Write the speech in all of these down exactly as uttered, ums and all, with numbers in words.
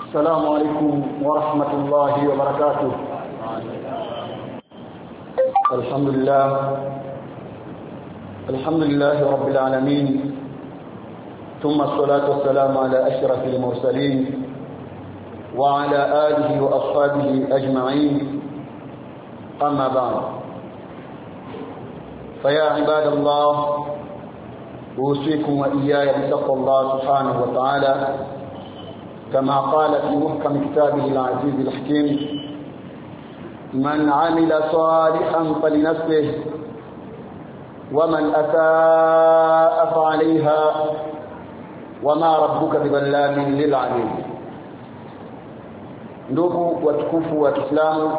السلام عليكم ورحمة الله وبركاته. الحمد لله الحمد لله رب العالمين، ثم الصلاة والسلام على أشرف المرسلين وعلى آله وأصحابه أجمعين، أما بعد. فيا عباد الله، أوصيكم وإياي بتقوى الله سبحانه وتعالى، كما قال في محكم كتابه العزيز الحكيم: من عمل صالحا فلنفسه ومن أساء فعليها وما ربك بظلام للعبيد. Ndugu watukufu wa Kiislamu,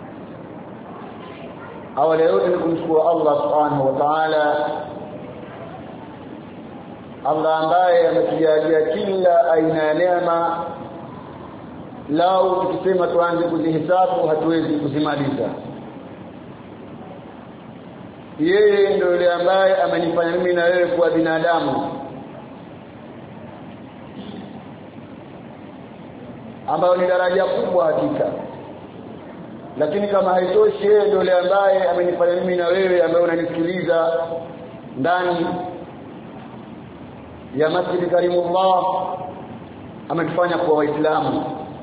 awali yote ni kumshukuru Allah subhanahu wa ta'ala, Allah ambaye ametujalia kila aina ya neema. Lao tukisema tuanze kuzihesabu hatuwezi kuzimaliza. Yeye ndio yule ambaye amenifanya mimi na wewe kuwa binadamu, ambao ni daraja kubwa hakika. Lakini kama haitoshi, yeye ndio yule ambaye amenifanya mimi na wewe ambaye unanisikiliza ndani ya Masjid Karimullah, ametufanya kuwa Waislamu.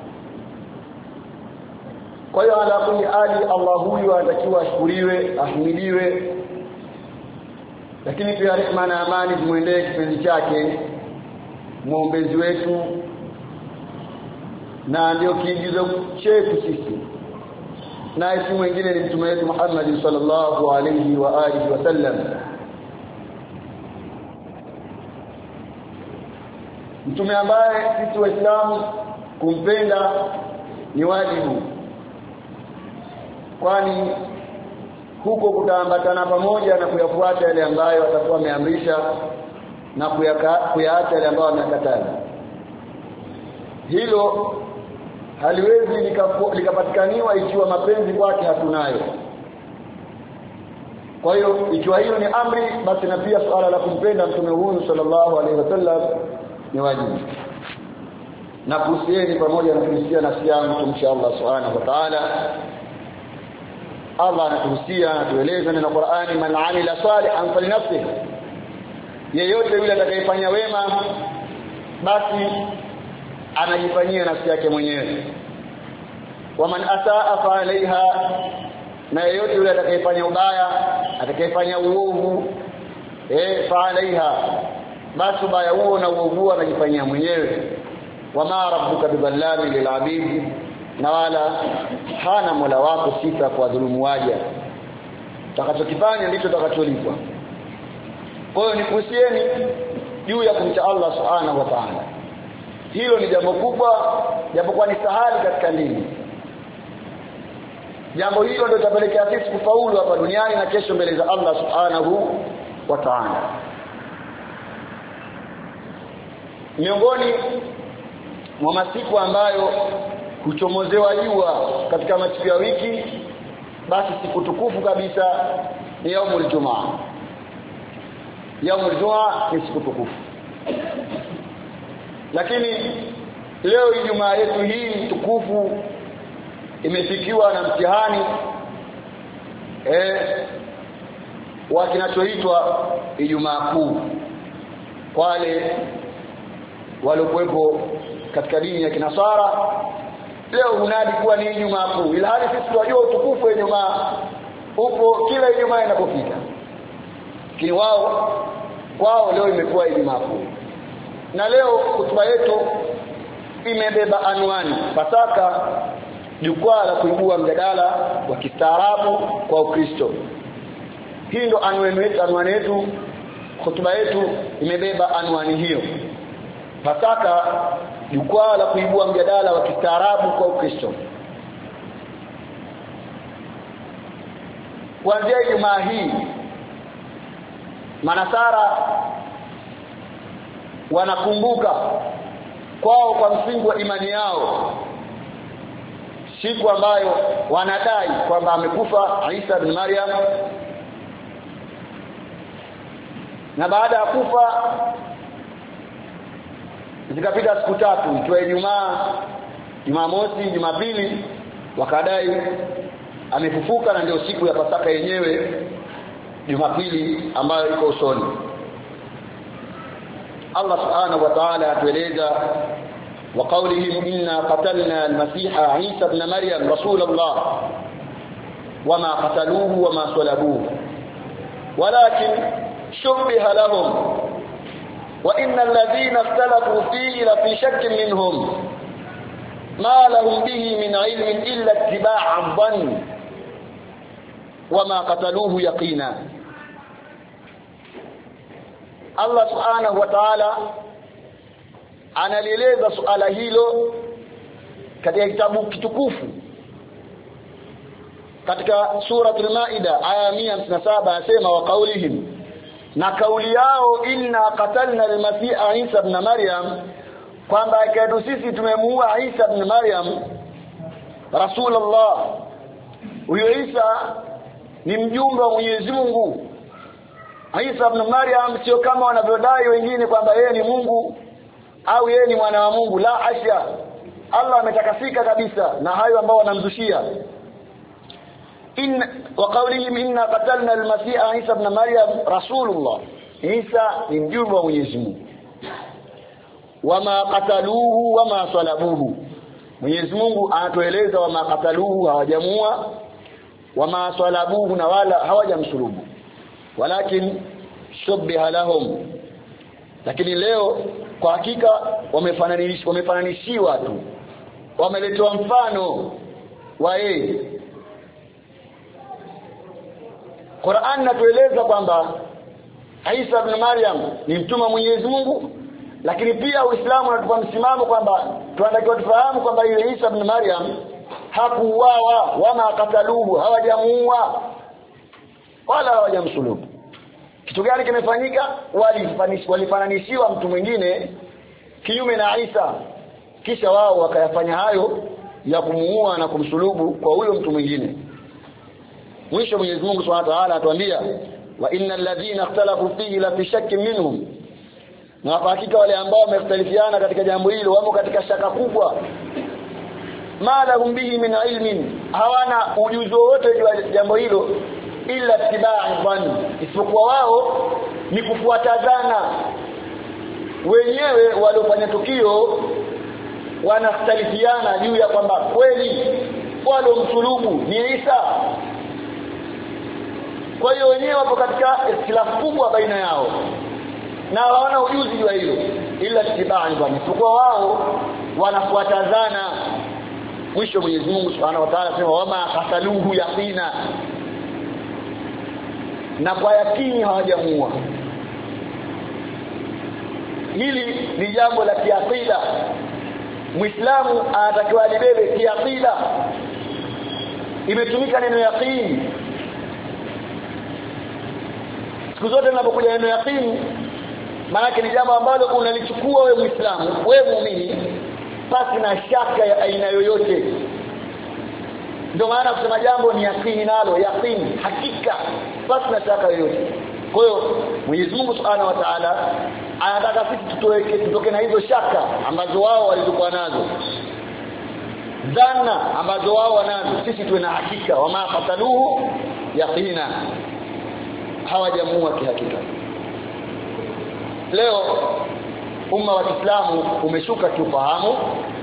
Kwa hiyo ala kulli hali, Allah huyu anatakiwa ashukuriwe, ahimidiwe, lakini pia rehema na amani zimwendee kipenzi chake, muombezi wetu, na ndio kiigizo chetu sisi, na si mwingine ni mtume wetu Muhammad sallallahu alayhi wa alihi wasallam. Mtume ambaye sisi Waislamu kumpenda ni wajibu, kwani huko kutaambatana pamoja na kuyafuata yale ambayo atakuwa ameamrisha na kuyaacha yale ambayo amekataza. Hilo haliwezi likapatikaniwa ikiwa mapenzi kwake hatunayo. Kwa hiyo ikiwa hiyo ni amri, basi na pia suala la kumpenda mtume huyu sallallahu alaihi wasallam ni wajibu. Na kuhusieni pamoja na kuhusia nafsi yangu tumsha Allah subhanahu wa ta'ala. Allah anatuhusia, anatueleza na Qur'ani: man amila salihan falinafsihi, yeyote yule atakayefanya wema basi anajifanyia nafsi yake mwenyewe. Wa man asaa fa alaiha, na yeyote yule atakayefanya ubaya, atakayefanya uovu, eh fa alaiha, basi ubaya huo na uovu anajifanyia mwenyewe. Wama rabbuka bidhallami lilabid, na wala hana Mola wako sifa kwa dhulumu waja, takachokifanya ndicho takacholipwa. Kwa hiyo nikuhusieni juu ya kumcha Allah subhanahu wa ta'ala. Hilo ni jambo kubwa, japokuwa ni sahali katika dini. Jambo hilo ndio litapelekea sisi kufaulu hapa duniani na kesho mbele za Allah subhanahu wa ta'ala. Miongoni mwa masiku ambayo huchomozewa jua katika masiku ya wiki, basi siku tukufu kabisa ni yaumul Jumaa. Yaumul Jumaa ni siku tukufu. Lakini leo Ijumaa yetu hii tukufu imefikiwa na mtihani eh wa kinachoitwa Ijumaa Kuu. Wale waliokuwepo katika dini ya Kinasara leo hunadi kuwa ni Ijumaa Kuu, ila hali sisi tunajua utukufu wa Ijumaa upo kila Ijumaa inapofika. Lakini wao kwao leo imekuwa Ijumaa Kuu. Na leo hotuba yetu imebeba anwani: Pasaka, jukwaa la kuibua mjadala wa kistaarabu kwa Ukristo. Hii ndo anwani yetu, hotuba yetu imebeba anwani hiyo: Pasaka, jukwaa la kuibua mjadala wa kistaarabu kwa Ukristo. Kuanzia Ijumaa hii, Manasara wanakumbuka kwao kwa msingi wa imani yao siku ambayo wanadai kwamba amekufa Isa bin Maryam, na baada ya kufa zikapita siku tatu, ikiwa Ijumaa, Jumamosi, Jumapili wakadai amefufuka na ndio siku ya Pasaka yenyewe Jumapili ambayo iko usoni. Allah subhanahu wa ta'ala atueleza wa qawlihim inna qatalna al-masiha Isa ibn Maryam rasulullah wama qataluhu wama salabuhu walakin shubbiha lahum wa innal ladhina ikhtalafu fihi la fi shakkin minhum ma lahum bihi min ilmin illa ittiba'a dhann wama qataluhu yaqina. Allah subhanahu wa ta'ala analieleza suala hilo katika kitabu kitukufu katika suratul Maida aya mia hamsini na saba anasema wa qaulihim, na kauli yao inna qatalna al-masiha Isa ibn Maryam, kwamba kwetu sisi tumemuua Isa ibn Maryam rasulullah. Huyo Isa ni mjumbe wa Mwenyezi Mungu. Isa ibn Maryam sio kama wanavyodai wengine kwamba yeye ni Mungu au yeye ni mwana wa Mungu. La hasha, Allah ametakasika kabisa na hayo ambao wanamzushia. In wa qawlihim inna qatalna al-masiha Isa ibn Maryam rasulullah, Isa ni mjumbe wa Mwenyezi Mungu. Wama qataluhu wama salabuhu, Mwenyezi Mungu anatueleza wama qataluhu, hawajamua, wama salabuhu, na wala hawajamsulubu, walakin shubbiha lahum, lakini leo kwa hakika wamefananishiwa wamefananishiwa tu, wameletewa mfano wa yeye. Qur'an inatueleza kwamba Isa ibn Maryam ni mtume wa Mwenyezi Mungu, lakini pia Uislamu unatupa msimamo kwamba tunatakiwa tufahamu kwamba yule Isa ibn Maryam hakuuawa, wama qataluhu, hawajamuua wala hawajamsulubu. Kitu gani kimefanyika? Walifananishiwa mtu mwingine kinyume na Isa, kisha wao wakayafanya hayo ya kumuua na kumsulubu kwa huyo mtu mwingine. Mwisho Mwenyezi Mungu Subhanahu wa Ta'ala atuambia wa innal ladhina ikhtalafu fihi la fi shakkin minhum, na kwa hakika wale ambao wamekhtalifiana katika jambo hilo wamo katika shaka kubwa. Ma lahum bihi min ilmin, hawana ujuzi wote juu ya jambo hilo illa tibai dhann, isipokuwa wao ni kufuata dhana. Wenyewe waliofanya tukio wanakhtalifiana juu ya kwamba kweli walomsulubu ni Isa. Kwa hiyo wenyewe wapo katika ikhtilafu kubwa baina yao na hawana ujuzi juu ya hilo illa tibai dhann, isipokuwa wao wanafuata dhana. Mwisho Mwenyezi Mungu Subhanahu wa Ta'ala sema wama qataluhu yaqina, na kwa yakini hawajamuua. Hili ni jambo la kiakida. Muislamu anatakiwa alibebe kiakida. Imetumika neno yaqini. Siku zote tunapokuja neno yaqini, maana yake ni jambo ambalo unalichukua wewe Muislamu, wewe muumini, pasi na shaka ya aina yoyote. Ndio maana kusema jambo ni yaqini, nalo yaqini, hakika, pasi na shaka yoyote. Kwa hiyo Mwenyezi Mungu Subhanahu wa Ta'ala anataka sisi tutoke tutoke na hizo shaka ambazo wao walizokuwa nazo, dhana ambazo wao wanazo, sisi tuwe na hakika. Wama qataluhu yaqina, hawajamuua kihakika. Leo umma wa Kiislamu umeshuka kiufahamu.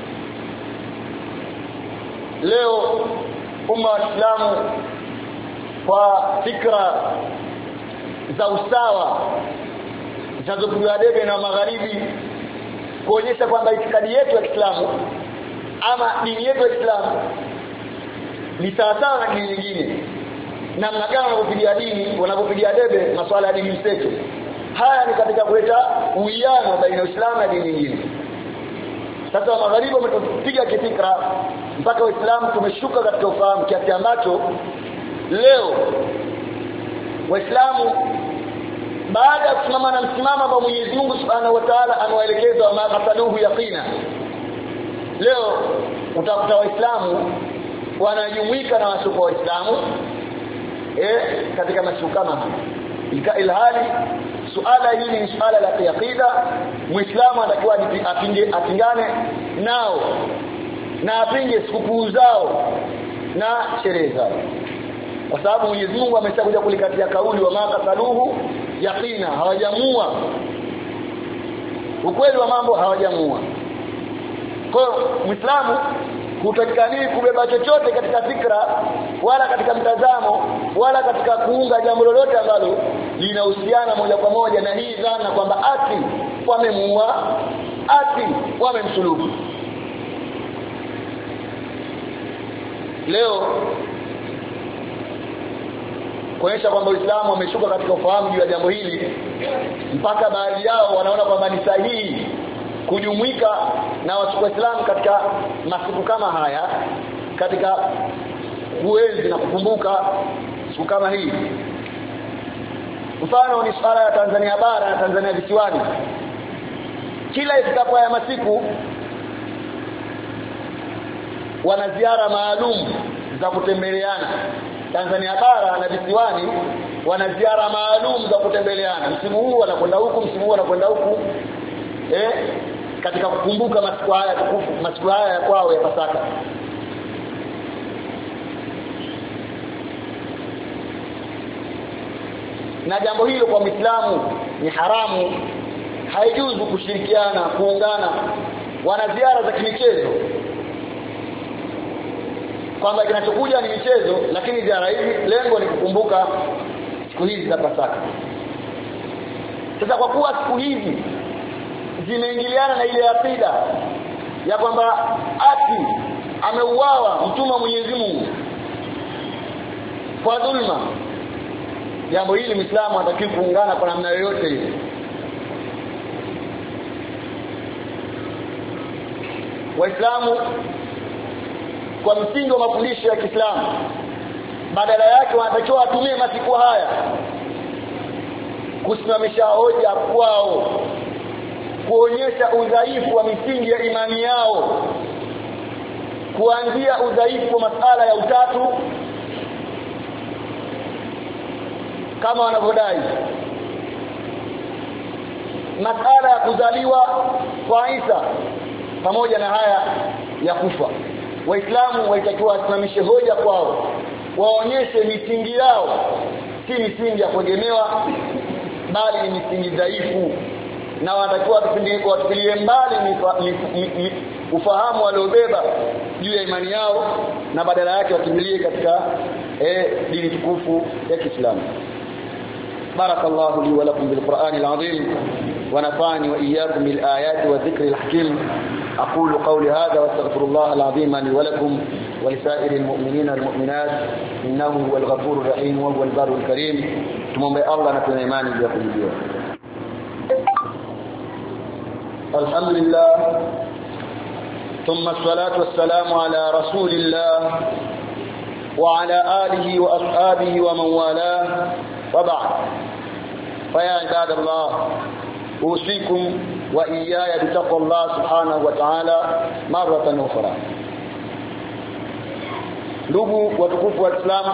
Leo umma wa Kiislamu kwa fikra za usawa zinazopigwa debe na magharibi kuonyesha kwamba itikadi yetu ya Kiislamu ama dini yetu ya Kiislamu ni sawa na dini nyingine, na mnagana wanapopigia dini, wanapopigia debe masuala ya dini zetu. Haya ni katika kuleta uwiano baina ya Uislamu na dini nyingine. Sasa magharibi wametupiga kifikra mpaka Waislamu tumeshuka katika ufahamu kiasi ambacho leo Waislamu baada ya kusimama na msimamo ambao Mwenyezi Mungu Subhanahu wa Ta'ala anawaelekeza wa maqataluhu yaqina, leo utakuta Waislamu wanajumuika na wasiokuwa Waislamu eh katika mashukano haya, ilhali suala hili ni suala la kiakida. Muislamu anatakiwa apinge apingane nao na apinge sikukuu zao na sherehe zao, kwa sababu Mwenyezi Mungu ameshakuja kulikatia kauli wa maqataluhu yaqina, hawajamua ukweli wa mambo, hawajamua. Kwa Muislamu hutakikani kubeba chochote katika fikra wala katika mtazamo wala katika kuunga jambo lolote ambalo linahusiana moja kwa moja na hii dhana kwamba ati wamemuua, ati wamemsulubu. Leo kuonyesha kwamba Uislamu umeshuka katika ufahamu juu ya jambo hili, mpaka baadhi yao wanaona kwamba ni sahihi kujumuika na watu wa Islam katika masiku kama haya, katika kuenzi na kukumbuka siku kama hii. Mfano ni swala ya Tanzania bara na Tanzania visiwani. Kila ifikapo ya masiku wana ziara maalum za kutembeleana. Tanzania bara na visiwani wana ziara maalum za kutembeleana. Msimu huu wanakwenda huku, msimu huu wanakwenda huku, eh katika kukumbuka masiku haya tukufu, masiku haya kwao ya Pasaka. Na jambo hilo kwa Muislamu ni haramu, haijuzu kushirikiana, kuungana. Wana ziara za kimichezo kwamba kinachokuja ni michezo, lakini ziara hizi lengo ni kukumbuka siku hizi za Pasaka. Sasa kwa kuwa siku hizi zimeingiliana na ile akida ya kwamba ati ameuawa mtume wa Mwenyezi Mungu kwa dhulma, jambo hili Muislamu hatakiwi kuungana kwa namna yoyote ile. Waislamu kwa msingi wa mafundisho ya Kiislamu badala yake wanatakiwa watumie masiku haya kusimamisha hoja kwao, kuonyesha udhaifu wa misingi ya imani yao, kuanzia udhaifu wa masala ya utatu kama wanavyodai, masala ya kuzaliwa kwa Isa pamoja na haya ya kufa. Waislamu walitakiwa wasimamishe hoja kwao, waonyeshe misingi yao si misingi ya kuegemewa, bali ni misingi dhaifu, na wanatakiwa watupilie mbali ufahamu waliobeba juu ya imani yao, na badala yake wakimbilie katika eh, dini tukufu ya Kiislamu. Barakallahu li wa lakum bil Qur'anil azim wa nafa'ani wa iyyakum bil ayati wa dhikril hakim. أقول قولي هذا واستغفر الله العظيم لي ولكم ولسائر المؤمنين والمؤمنات إنه هو الغفور الرحيم وهو البر الكريم. تمومبي الله نكون إيماني بيقول. الحمد لله ثم الصلاة والسلام على رسول الله وعلى آله وأصحابه ومن والاه، وبعد. فيا عباد الله، أوصيكم وإياي بتقوى الله سبحانه وتعالى مرة أخرى. Ndugu watukufu wa Islam,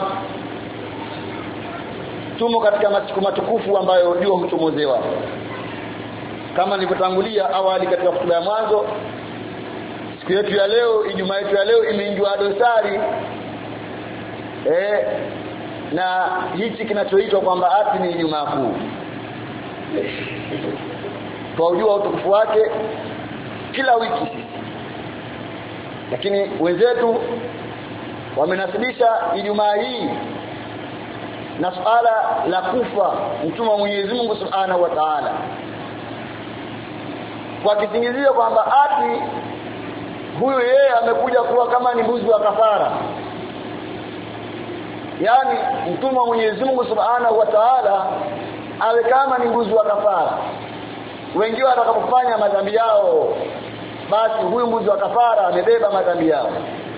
tumo katika masiku matukufu ambayo jua huchomozewa. Kama nilivyotangulia awali katika hotuba ya mwanzo, siku yetu ya leo, Ijumaa yetu ya leo imeingiwa dosari eh na hichi kinachoitwa kwamba ati ni Ijumaa Kuu. Kwa ujua utukufu wake kila wiki, lakini wenzetu wamenasibisha Ijumaa hii na suala la kufa mtume wa Mwenyezi Mungu Subhanahu wa Ta'ala, kwa kisingizio kwamba ati huyu yeye amekuja kuwa kama ni mbuzi wa kafara. Yani mtume wa Mwenyezi Mungu Subhanahu wa Ta'ala awe kama ni mbuzi wa kafara. Wengine watakapofanya madhambi yao, basi huyu mbuzi wa kafara amebeba madhambi yao.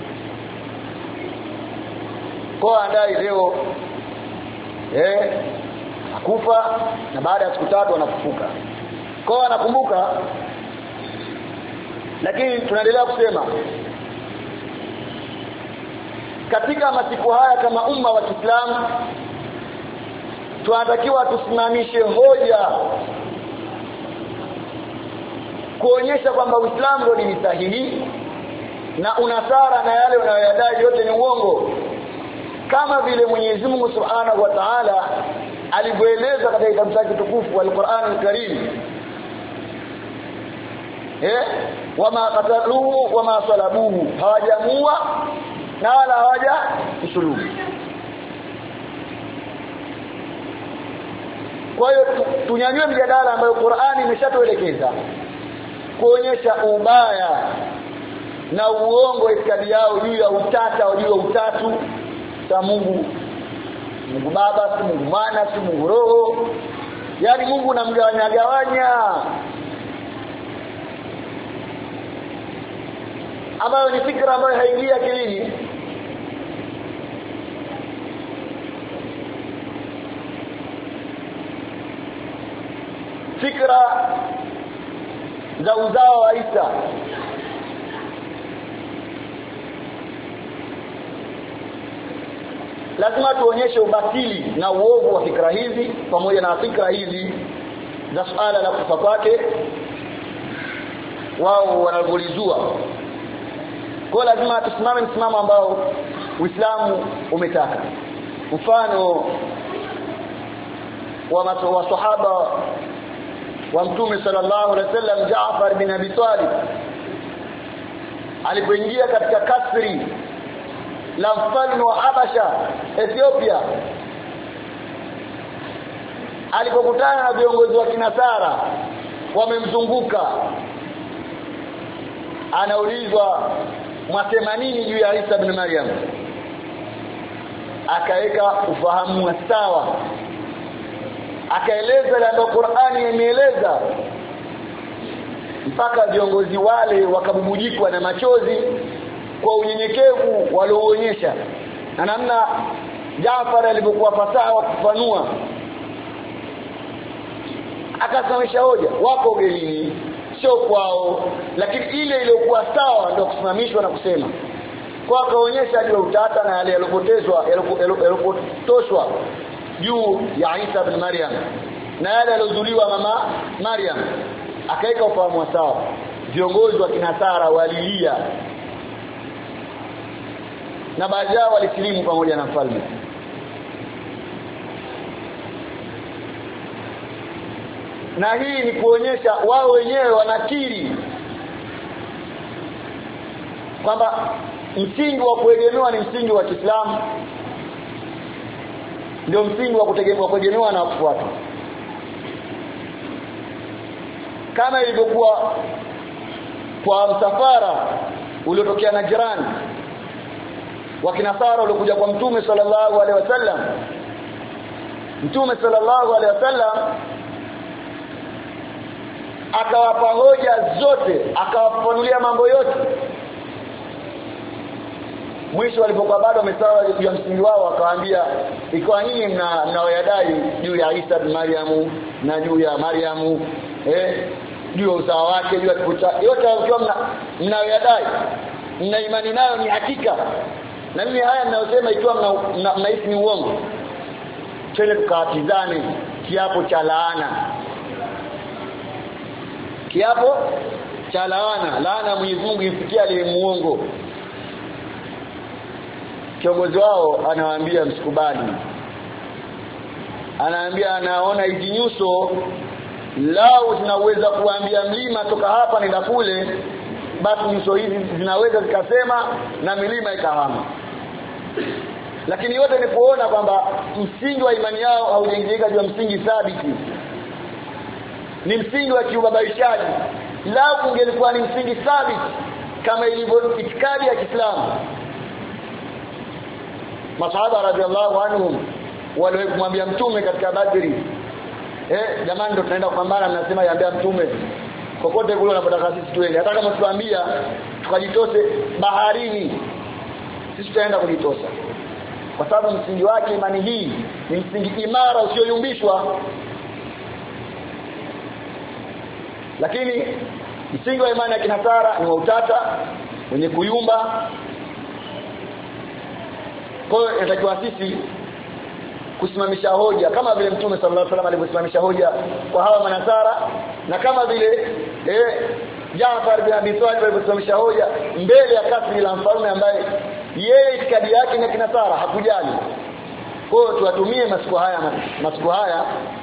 Kwa andai leo eh akufa, na baada ya siku tatu anafufuka. Kwa anakumbuka, lakini tunaendelea kusema katika masiku haya kama umma wa Kiislamu tunatakiwa tusimamishe hoja kuonyesha kwamba Uislamu ndio dini sahihi, na unasara na yale unayoyadai yote ni uongo, kama vile Mwenyezi Mungu Subhanahu wa Ta'ala alivyoeleza katika kitabu chake tukufu Al-Qur'an Al-Karim, eh wama qataluhu wama salabuhu, hawajamua na wala hawaja msulubu. Kwa hiyo tunyanyue mjadala ambayo Qur'ani imeshatuelekeza kuonyesha ubaya na uongo itikadi yao juu ya utata juu ya utatu sa Mungu, Mungu Baba, si Mungu Mwana, si Mungu Roho, yaani Mungu namgawanya gawanya, ambayo ni fikra ambayo haingia akilini. Fikra za uzao wa Isa, lazima tuonyeshe ubatili na uovu wa fikra hizi pamoja na fikra hizi za suala la kufa kwake wao wanagulizua. Kwa lazima tusimame msimamo ambao Uislamu umetaka. Mfano wa maswahaba wa Mtume sallallahu alaihi wasallam, Jaafar bin Abi Talib alipoingia katika kasri la mfalme wa Habasha Ethiopia, alipokutana na viongozi wa Kinasara wamemzunguka, anaulizwa mwasema nini juu ya Isa ibn Maryam, akaweka ufahamu sawa, akaeleza ile ambayo Qur'ani imeeleza, mpaka viongozi wale wakabubujikwa na machozi kwa unyenyekevu walioonyesha na namna Jaafar alipokuwa fasaha wa kufanua. Akasimamisha hoja, wako gelini sio kwao, lakini ile iliyokuwa sawa ndio kusimamishwa na kusema. Kwa akaonyesha juu utata na yale yalopotezwa yalopotoshwa juu ya Isa ibn Maryam na yale yalozuliwa mama Maryam, akaika ufahamu sawa. Viongozi wa Kinasara walilia na baadhi yao walisilimu pamoja na mfalme. Na hii ni kuonyesha wao wenyewe wanakiri kwamba msingi wa kuegemewa ni msingi wa Kiislamu, ndio msingi wa kutegemewa kuegemewa na kufuata, kama ilivyokuwa kwa msafara uliotokea Najran wa Kinasara uliokuja kwa Mtume sallallahu alaihi wasallam. Mtume sallallahu alaihi wasallam akawapa hoja zote, akawafanulia mambo yote. Mwisho walipokuwa bado wamesawa juu ya msingi wao, akawaambia ikiwa nyinyi mna mnaoyadai juu ya Isa ibn Maryam na juu ya Maryam, eh juu ya usawa wake, juu ya kuta yote ukiwa mna mnaoyadai mna imani nayo ni hakika, na mimi haya ninayosema ikiwa mna mnahisi ni uongo, twende tukatizane kiapo cha laana, kiapo cha laana, laana Mwenyezi Mungu ifikia ile muongo. Kiongozi wao anawaambia msikubali, anaambia anaona hizi nyuso lao zinaweza kuambia mlima toka hapa nenda kule, basi nyuso hizi zinaweza zikasema na milima ikahama. Lakini yote ni kuona kwamba msingi wa imani yao haujengeka juu ya msingi thabiti, ni msingi wa kiubabaishaji. Lao ungelikuwa ni msingi thabiti kama ilivyo itikadi ya Kiislamu, masahaba radhiallahu anhum waliomwambia Mtume katika Badri, eh jamani ndio tunaenda kupambana, mnasema yaambia Mtume kokote kule unapotaka sisi tuende, hata kama tuambia tukajitose baharini sisi tutaenda kujitosa, kwa sababu msingi wake imani hii ni msingi imara usioyumbishwa. Lakini msingi wa imani ya Kinasara ni wa utata wenye kuyumba. Kwa hiyo inatakiwa sisi kusimamisha hoja kama vile Mtume sallallahu alaihi wasallam alivyosimamisha hoja kwa hawa Manasara, na kama vile eh Jaafar bin Abi Talib aliposimamisha hoja mbele ya kasri la mfalme ambaye yeye itikadi yake ni kinasara, hakujali. Kwa hiyo tuwatumie masiku haya masiku haya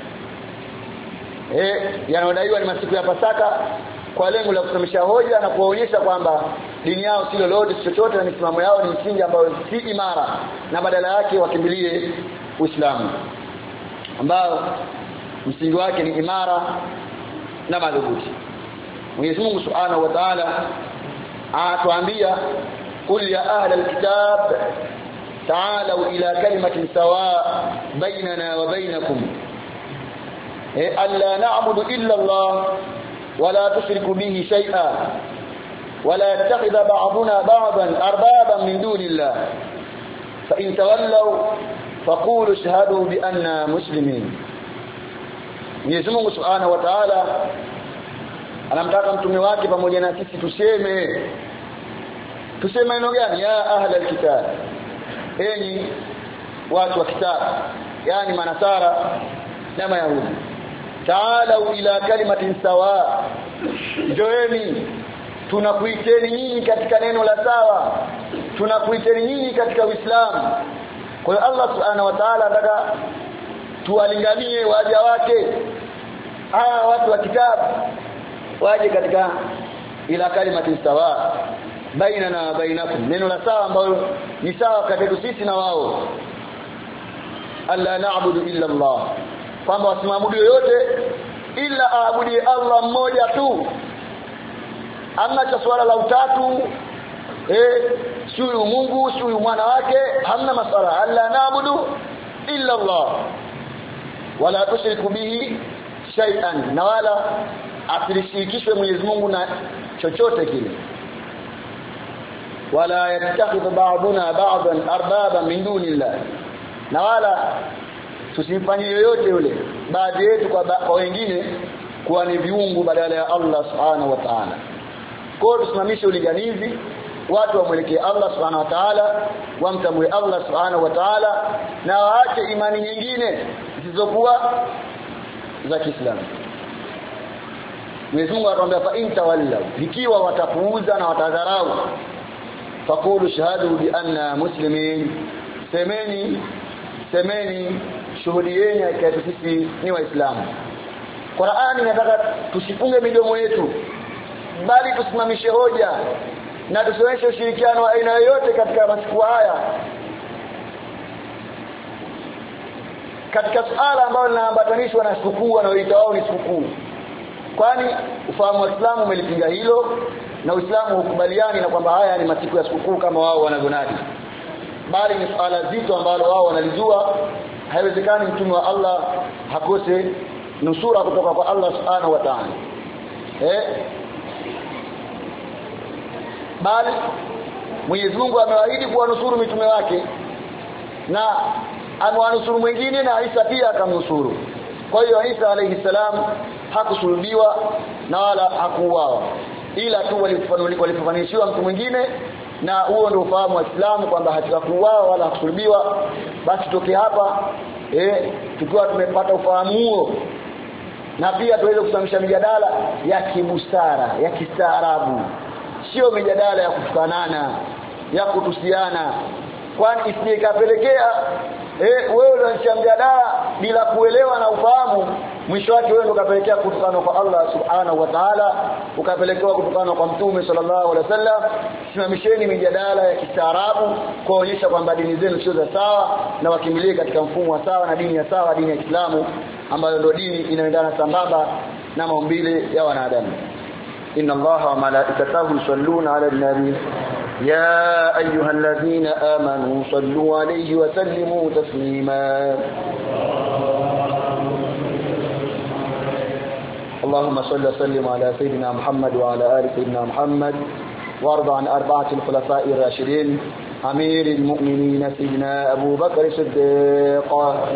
eh yanayodaiwa ni masiku ya Pasaka kwa lengo la kusimamisha hoja na kuwaonyesha kwamba dini yao si lolote chochote na misimamo yao ni msingi ambao si imara, na badala yake wakimbilie Uislamu ambao msingi wake ni imara na madhubuti. Mwenyezi Mungu Subhanahu wa Ta'ala atuambia qul ya ahla alkitab ta'alu ila kalimatin sawa bainana wa bainakum alla na'budu illa Allah wa la tushriku bihi shay'a wa la yattakhidha ba'duna ba'dan arbaban min dunillah fa in tawallaw faqulu ashhadu bi anna muslimin. Mwenyezi Mungu Subhanahu wa Ta'ala anamtaka mtume wake pamoja na sisi tuseme tuseme neno gani? Ya ahla alkitab, enyi watu wa kitabu, yani manasara na mayahudi. Ta'alu ila kalimatin sawa, joeni tunakuiteni nyinyi katika neno la sawa, tunakuiteni nyinyi katika Uislamu. Kwa hiyo Allah Subhanahu wa Ta'ala anataka tuwalinganie waja wake hawa watu wa kitabu waje katika ila kalimati sawa baina na bainakum, neno la sawa ambalo ni sawa kati yetu sisi na wao. Alla na'budu illa Allah, kwamba wasimwabudu yote ila aabudie Allah mmoja tu. Hamna cha swala la utatu, eh sio Mungu sio mwana wake, hamna masala. Alla na'budu illa Allah wala tushriku bihi shay'an, na wala asirishikishwe Mwenyezi Mungu na chochote kile. Wala yattakhidhu ba'duna ba'dan arbaba min dunillah, na wala tusifanye yoyote yule baadhi yetu kwa, kwa wengine kuwa ni viungu badala ya Allah Subhanahu wa Ta'ala. Kwa hiyo tusimamishe ulinganizi, watu wamwelekee Allah Subhanahu wa Ta'ala, wamtambue Allah Subhanahu wa Ta'ala, na waache imani nyingine zisizokuwa za Kiislamu. Mwenyezi Mungu atuambia fa in tawallaw, ikiwa watapuuza na watadharau, faqulu shahadu bi anna muslimin, semeni semeni shuhudieni hakika sisi ni waislamu. Qur'ani inataka tusifunge midomo yetu, bali tusimamishe hoja na tusionyeshe ushirikiano wa aina yoyote katika masiku haya, katika suala ambalo linaambatanishwa na sikukuu wanaoita wao ni sikukuu. Kwani ufahamu wa Uislamu umelipinga hilo, na Uislamu hukubaliani na kwamba haya ni masiku ya sikukuu kama wao wanavyonadi, bali ni suala zito ambalo wao wanalizua. Haiwezekani mtume wa Allah hakose nusura kutoka kwa Allah Subhanahu wa Ta'ala, eh bali Mwenyezi Mungu amewaahidi kuwanusuru mitume wake, na amewanusuru mwingine, na Isa pia akamnusuru. Kwa hiyo Isa alayhi salam hakusulubiwa na wala hakuuawa, ila tu walifanishiwa mtu mwingine, na huo ndio ufahamu wa Uislamu kwamba hatakuuawa wala hakusulubiwa. Basi toke hapa eh tukiwa tumepata ufahamu huo, na pia tuweze kusamisha mijadala ya kibusara ya kistaarabu, sio mijadala ya kutukanana ya kutusiana, kwani isije kapelekea eh wewe unaanzisha mjadala bila kuelewa na ufahamu, mwisho wake wewe ukapelekea kutukana kwa Allah Subhanahu wa Ta'ala, ukapelekewa kutukana kwa Mtume sallallahu alaihi wasallam. Simamisheni mijadala ya kistaarabu kuonyesha kwamba dini zenu sio za sawa, na wakimbilie katika mfumo wa sawa na dini ya sawa, dini ya Kiislamu ambayo ndio dini inayoendana sambamba na maumbile ya wanadamu. Inna Allaha wa malaikatahu yusalluna 'alan nabiy ya ayyuhalladhina amanu sallu 'alayhi wa sallimu taslima. اللهم صل وسلم على سيدنا محمد وعلى آل سيدنا محمد، وارض عن أربعة الخلفاء الراشدين أمير المؤمنين سيدنا أبو بكر الصديق،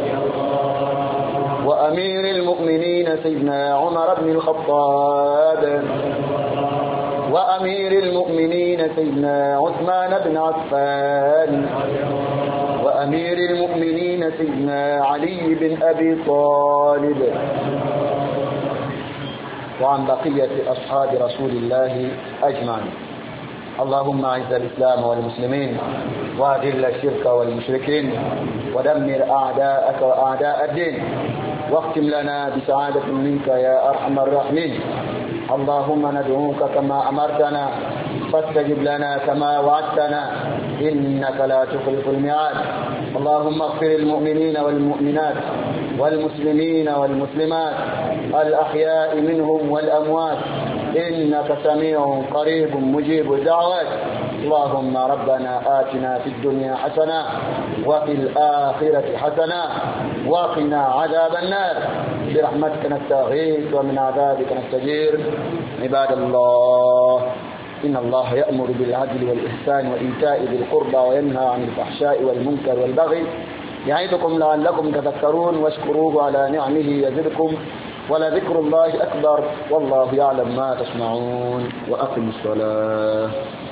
وأمير المؤمنين سيدنا عمر بن الخطاب، وأمير المؤمنين سيدنا عثمان بن عفان، وأمير المؤمنين سيدنا علي بن أبي طالب، وعن بقية أصحاب رسول الله أجمعين. اللهم أعز الإسلام والمسلمين وأذل الشرك والمشركين ودمر أعداءك وأعداء الدين واختم لنا بسعادة منك يا أرحم الراحمين. اللهم ندعوك كما أمرتنا فاستجب لنا كما وعدتنا إنك لا تخلف الميعاد. اللهم اغفر المؤمنين والمؤمنات والمسلمين والمسلمات الأحياء منهم والأموات إنك سميع قريب مجيب الدعوات. اللهم ربنا آتنا في الدنيا حسنة وفي الآخرة حسنة وقنا عذاب النار برحمتك نستغيث ومن عذابك نستجير. عباد الله إن الله يأمر بالعدل والإحسان وإيتاء ذي القربى وينهى عن الفحشاء والمنكر والبغي يعظكم لعلكم تذكرون واشكروه على نعمه يزدكم ولذكر الله أكبر والله يعلم ما تصنعون. وأقم الصلاة.